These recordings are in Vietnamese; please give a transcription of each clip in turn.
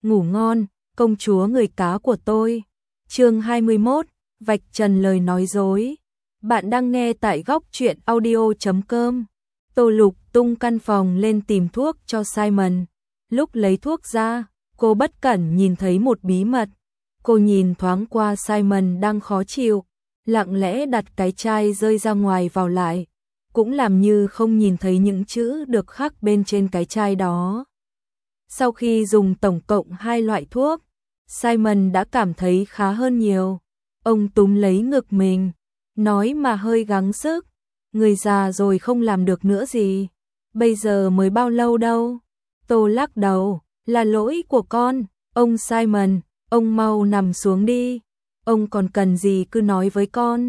ngủ ngon, công chúa người cá của tôi. Chương 21, vạch trần lời nói dối. Bạn đang nghe tại góc truyện audio.com. Tô lục tung căn phòng lên tìm thuốc cho Simon. Lúc lấy thuốc ra, cô bất cẩn nhìn thấy một bí mật. Cô nhìn thoáng qua Simon đang khó chịu, lặng lẽ đặt cái chai rơi ra ngoài vào lại, cũng làm như không nhìn thấy những chữ được khắc bên trên cái chai đó. Sau khi dùng tổng cộng 2 loại thuốc, Simon đã cảm thấy khá hơn nhiều. Ông túm lấy ngực mình, nói mà hơi gắng sức, người già rồi không làm được nữa gì. Bây giờ mới bao lâu đâu. Tô lắc đầu, là lỗi của con. Ông Simon, ông mau nằm xuống đi. Ông còn cần gì cứ nói với con.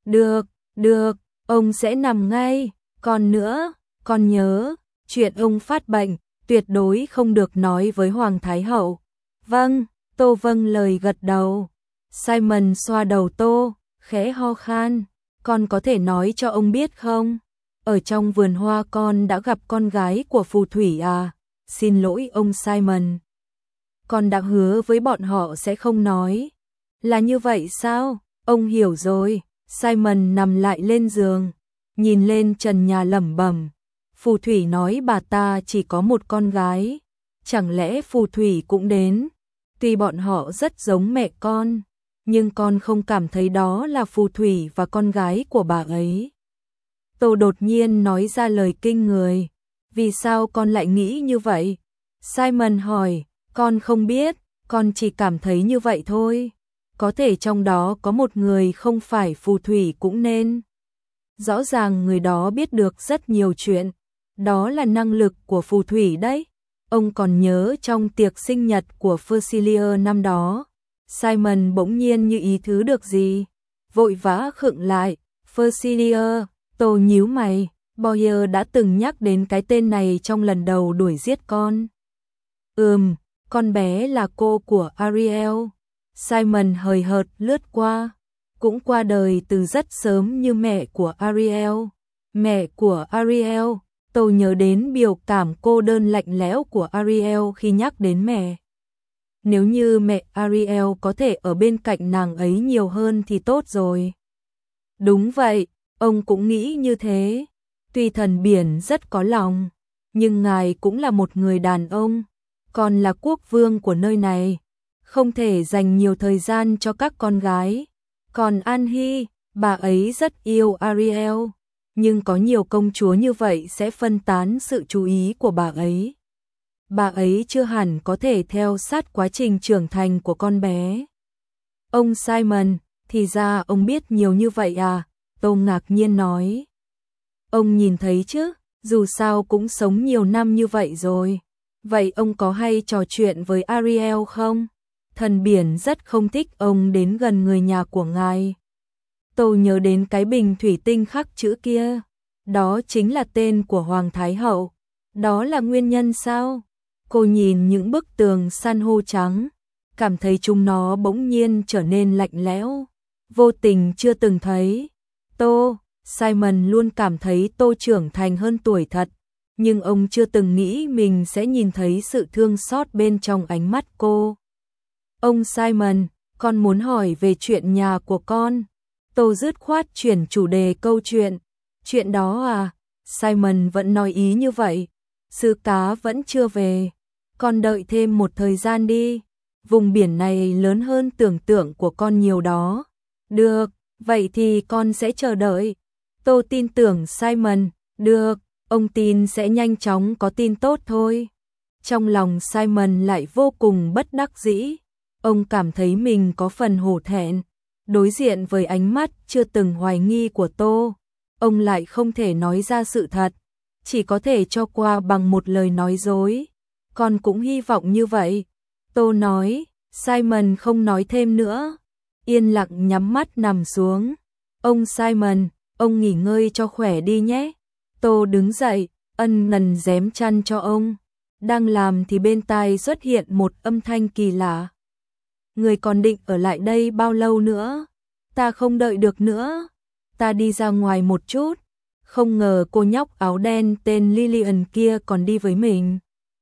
Được, ông sẽ nằm ngay. Còn nữa, con nhớ, chuyện ông phát bệnh, tuyệt đối không được nói với Hoàng Thái Hậu. Vâng, Tô vâng lời gật đầu. Simon xoa đầu Tô, khẽ ho khan. Con có thể nói cho ông biết không? Ở trong vườn hoa con đã gặp con gái của phù thủy à? Xin lỗi ông Simon. Con đã hứa với bọn họ sẽ không nói. Là như vậy sao? Ông hiểu rồi. Simon nằm lại lên giường, nhìn lên trần nhà lẩm bẩm. Phù thủy nói bà ta chỉ có một con gái. Chẳng lẽ phù thủy cũng đến? Tuy bọn họ rất giống mẹ con, nhưng con không cảm thấy đó là phù thủy và con gái của bà ấy. Tô đột nhiên nói ra lời kinh người. Vì sao con lại nghĩ như vậy? Simon hỏi. Con không biết, con chỉ cảm thấy như vậy thôi. Có thể trong đó có một người không phải phù thủy cũng nên. Rõ ràng người đó biết được rất nhiều chuyện. Đó là năng lực của phù thủy đấy. Ông còn nhớ trong tiệc sinh nhật của Fersilia năm đó. Simon bỗng nhiên như ý thứ được gì. Vội vã khựng lại. Fersilia, Tô nhíu mày. Boyer đã từng nhắc đến cái tên này trong lần đầu đuổi giết con. Con bé là cô của Ariel. Simon hời hợt lướt qua. Cũng qua đời từ rất sớm như mẹ của Ariel. Mẹ của Ariel. Tô nhớ đến biểu cảm cô đơn lạnh lẽo của Ariel khi nhắc đến mẹ. Nếu như mẹ Ariel có thể ở bên cạnh nàng ấy nhiều hơn thì tốt rồi. Đúng vậy, ông cũng nghĩ như thế. Tuy thần biển rất có lòng, nhưng ngài cũng là một người đàn ông, còn là quốc vương của nơi này, không thể dành nhiều thời gian cho các con gái. Còn An Hy, bà ấy rất yêu Ariel, nhưng có nhiều công chúa như vậy sẽ phân tán sự chú ý của bà ấy. Bà ấy chưa hẳn có thể theo sát quá trình trưởng thành của con bé. Ông Simon, thì ra ông biết nhiều như vậy à? Tô ngạc nhiên nói. Ông nhìn thấy chứ, dù sao cũng sống nhiều năm như vậy rồi. Vậy ông có hay trò chuyện với Ariel không? Thần biển rất không thích ông đến gần người nhà của ngài. Tô nhớ đến cái bình thủy tinh khắc chữ kia. Đó chính là tên của Hoàng Thái Hậu. Đó là nguyên nhân sao? Cô nhìn những bức tường san hô trắng, cảm thấy chúng nó bỗng nhiên trở nên lạnh lẽo, vô tình chưa từng thấy. Tô, Simon luôn cảm thấy Tô trưởng thành hơn tuổi thật, nhưng ông chưa từng nghĩ mình sẽ nhìn thấy sự thương xót bên trong ánh mắt cô. Ông Simon, con muốn hỏi về chuyện nhà của con. Tô dứt khoát chuyển chủ đề câu chuyện. Chuyện đó à? Simon vẫn nói ý như vậy. Sư cá vẫn chưa về. Con đợi thêm một thời gian đi. Vùng biển này lớn hơn tưởng tượng của con nhiều đó. Được, vậy thì con sẽ chờ đợi. Tô tin tưởng Simon. Được, ông tin sẽ nhanh chóng có tin tốt thôi. Trong lòng Simon lại vô cùng bất đắc dĩ. Ông cảm thấy mình có phần hổ thẹn. Đối diện với ánh mắt chưa từng hoài nghi của Tô, ông lại không thể nói ra sự thật, chỉ có thể cho qua bằng một lời nói dối. Con cũng hy vọng như vậy. Tô nói. Simon không nói thêm nữa, yên lặng nhắm mắt nằm xuống. Ông Simon, ông nghỉ ngơi cho khỏe đi nhé. Tô đứng dậy, ân cần rém chăn cho ông. Đang làm thì bên tai xuất hiện một âm thanh kỳ lạ. Người còn định ở lại đây bao lâu nữa? Ta không đợi được nữa. Ta đi ra ngoài một chút. Không ngờ cô nhóc áo đen tên Lillian kia còn đi với mình.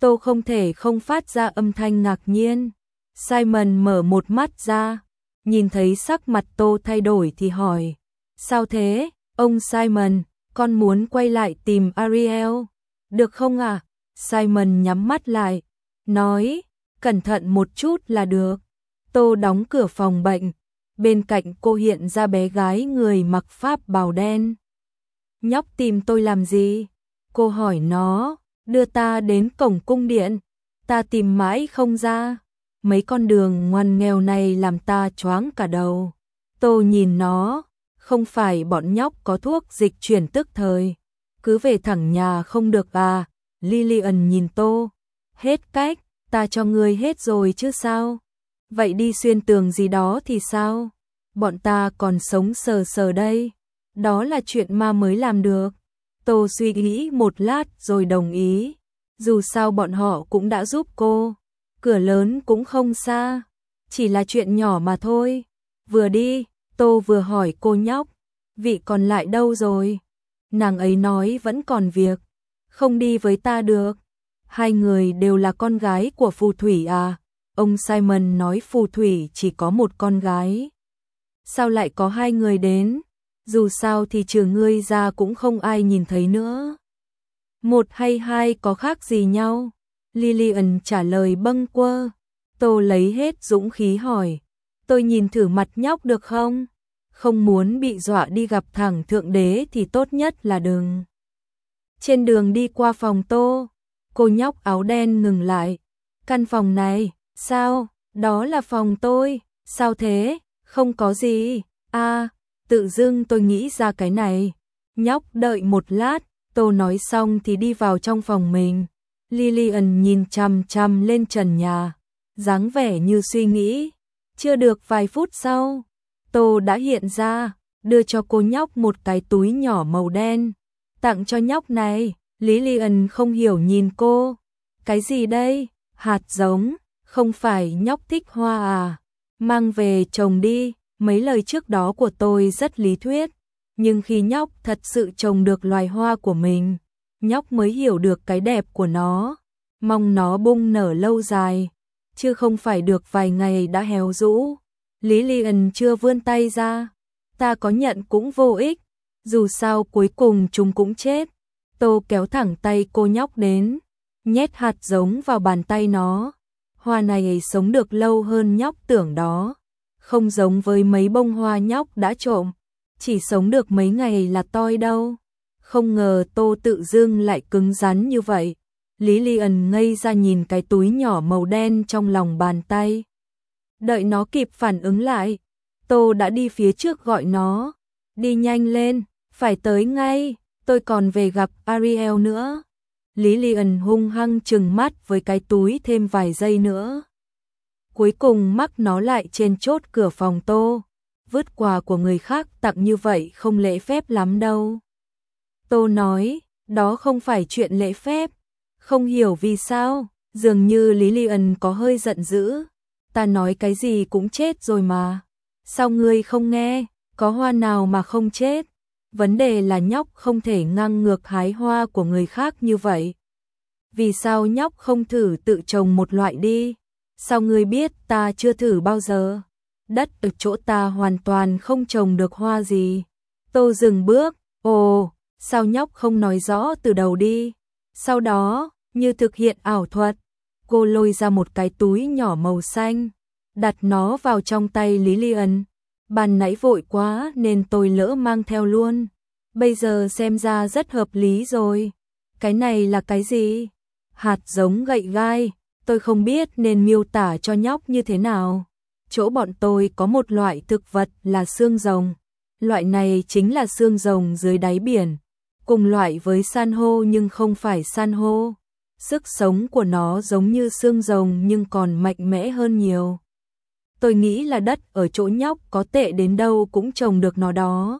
Tôi không thể không phát ra âm thanh ngạc nhiên. Simon mở một mắt ra, nhìn thấy sắc mặt tôi thay đổi thì hỏi. Sao thế, ông Simon, con muốn quay lại tìm Ariel, được không ạ? Simon nhắm mắt lại, nói, cẩn thận một chút là được. Tôi đóng cửa phòng bệnh, bên cạnh cô hiện ra bé gái người mặc pháp bào đen. Nhóc tìm tôi làm gì? Cô hỏi nó, đưa ta đến cổng cung điện, ta tìm mãi không ra. Mấy con đường ngoằn nghèo này làm ta choáng cả đầu. Tôi nhìn nó, không phải bọn nhóc có thuốc dịch chuyển tức thời, cứ về thẳng nhà không được à? Lillian nhìn tôi, hết cách, ta cho ngươi hết rồi chứ sao? Vậy đi xuyên tường gì đó thì sao? Bọn ta còn sống sờ sờ đây, đó là chuyện ma mới làm được. Tôi suy nghĩ một lát rồi đồng ý, dù sao bọn họ cũng đã giúp cô, cửa lớn cũng không xa, chỉ là chuyện nhỏ mà thôi. Vừa đi, tôi vừa hỏi cô nhóc, vị còn lại đâu rồi? Nàng ấy nói vẫn còn việc, không đi với ta được. Hai người đều là con gái của phù thủy à? Ông Simon nói phù thủy chỉ có một con gái. Sao lại có hai người đến? Dù sao thì trừ ngươi ra cũng không ai nhìn thấy nữa. Một hay hai có khác gì nhau? Lillian trả lời bâng quơ. Tôi lấy hết dũng khí hỏi, tôi nhìn thử mặt nhóc được không? Không muốn bị dọa đi gặp thẳng thượng đế thì tốt nhất là đừng. Trên đường đi qua phòng cô nhóc áo đen ngừng lại. Căn phòng này, sao? Đó là phòng tôi. Sao thế? Không có gì. À, tự dưng tôi nghĩ ra cái này. Nhóc đợi một lát, tôi nói xong thì đi vào trong phòng mình. Lillian nhìn chằm chằm lên trần nhà, dáng vẻ như suy nghĩ. Chưa được vài phút sau, tôi đã hiện ra, đưa cho cô nhóc một cái túi nhỏ màu đen. Tặng cho nhóc này. Lillian không hiểu nhìn cô. Cái gì đây? Hạt giống, không phải nhóc thích hoa à? Mang về trồng đi. Mấy lời trước đó của tôi rất lý thuyết, nhưng khi nhóc thật sự trồng được loài hoa của mình, nhóc mới hiểu được cái đẹp của nó. Mong nó bung nở lâu dài, chứ không phải được vài ngày đã héo rũ. Lillian chưa vươn tay ra. Ta có nhận cũng vô ích, dù sao cuối cùng chúng cũng chết. Tô kéo thẳng tay cô nhóc đến, nhét hạt giống vào bàn tay nó. Hoa này sống được lâu hơn nhóc tưởng đó, không giống với mấy bông hoa nhóc đã trộm, chỉ sống được mấy ngày là toi đâu. Không ngờ Tô tự dưng lại cứng rắn như vậy. Lillian ngây ra nhìn cái túi nhỏ màu đen trong lòng bàn tay. Đợi nó kịp phản ứng lại, Tô đã đi phía trước gọi nó, đi nhanh lên, phải tới ngay. Tôi còn về gặp Ariel nữa. Lillian hung hăng trừng mắt với cái túi thêm vài giây nữa. Cuối cùng mắc nó lại trên chốt cửa phòng Tô. Vứt quà của người khác tặng như vậy không lễ phép lắm đâu. Tô nói, đó không phải chuyện lễ phép. Không hiểu vì sao, dường như Lillian có hơi giận dữ. Ta nói cái gì cũng chết rồi mà. Sao ngươi không nghe, có hoa nào mà không chết? Vấn đề là nhóc không thể ngang ngược hái hoa của người khác như vậy. Vì sao nhóc không thử tự trồng một loại đi? Sao ngươi biết ta chưa thử bao giờ? Đất ở chỗ ta hoàn toàn không trồng được hoa gì. Tô dừng bước, ồ, sao nhóc không nói rõ từ đầu đi? Sau đó, như thực hiện ảo thuật, cô lôi ra một cái túi nhỏ màu xanh, đặt nó vào trong tay Lillian. Ban nãy vội quá nên tôi lỡ mang theo luôn. Bây giờ xem ra rất hợp lý rồi. Cái này là cái gì? Hạt giống gậy gai. Tôi không biết nên miêu tả cho nhóc như thế nào. Chỗ bọn tôi có một loại thực vật là xương rồng. Loại này chính là xương rồng dưới đáy biển. Cùng loại với san hô nhưng không phải san hô. Sức sống của nó giống như xương rồng nhưng còn mạnh mẽ hơn nhiều. Tôi nghĩ là đất ở chỗ nhóc có tệ đến đâu cũng trồng được nó đó.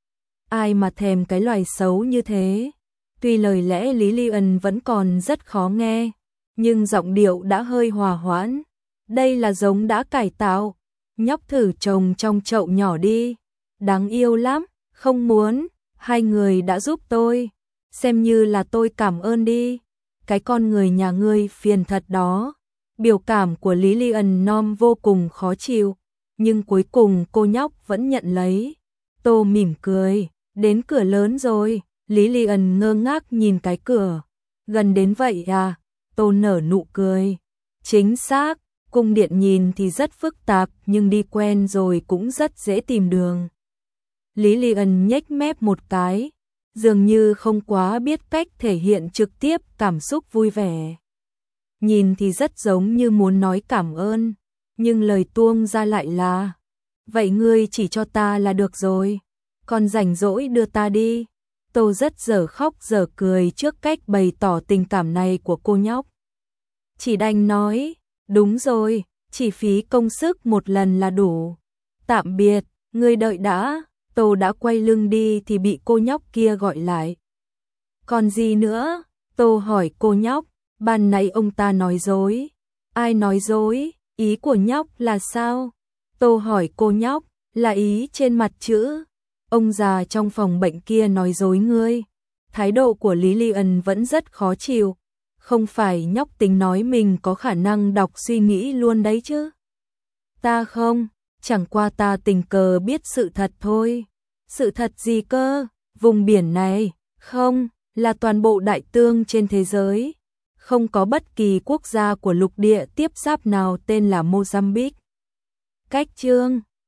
Ai mà thèm cái loài xấu như thế. Tuy lời lẽ Lillian vẫn còn rất khó nghe, nhưng giọng điệu đã hơi hòa hoãn. Đây là giống đã cải tạo. Nhóc thử trồng trong chậu nhỏ đi. Đáng yêu lắm, không muốn. Hai người đã giúp tôi. Xem như là tôi cảm ơn đi. cái con người nhà ngươi phiền thật đó. Biểu cảm của Lillian Nom vô cùng khó chịu, nhưng cuối cùng cô nhóc vẫn nhận lấy. Tô mỉm cười, đến cửa lớn rồi. Lillian ngơ ngác nhìn cái cửa. Gần đến vậy à? Tô nở nụ cười. Chính xác, cung điện nhìn thì rất phức tạp nhưng đi quen rồi cũng rất dễ tìm đường. Lillian nhếch mép một cái, dường như không quá biết cách thể hiện trực tiếp cảm xúc vui vẻ. Nhìn thì rất giống như muốn nói cảm ơn, nhưng lời tuông ra lại là: vậy ngươi chỉ cho ta là được rồi, còn rảnh rỗi đưa ta đi. Tô rất dở khóc dở cười trước cách bày tỏ tình cảm này của cô nhóc. Chỉ đành nói, đúng rồi, chỉ phí công sức một lần là đủ. Tạm biệt, ngươi đợi đã. Tô đã quay lưng đi thì bị cô nhóc kia gọi lại. Còn gì nữa? Tô hỏi cô nhóc, ban nãy ông ta nói dối. Ai nói dối? Ý của nhóc là sao? Tô hỏi cô nhóc, là ý trên mặt chữ. Ông già trong phòng bệnh kia nói dối ngươi. Thái độ của Lillian vẫn rất khó chịu. Không phải nhóc tính nói mình có khả năng đọc suy nghĩ luôn đấy chứ. Ta không, chẳng qua ta tình cờ biết sự thật thôi. Sự thật gì cơ? Vùng biển này, không, là toàn bộ đại tương trên thế giới. Không có bất kỳ quốc gia của lục địa tiếp giáp nào tên là Mozambique. Cách chương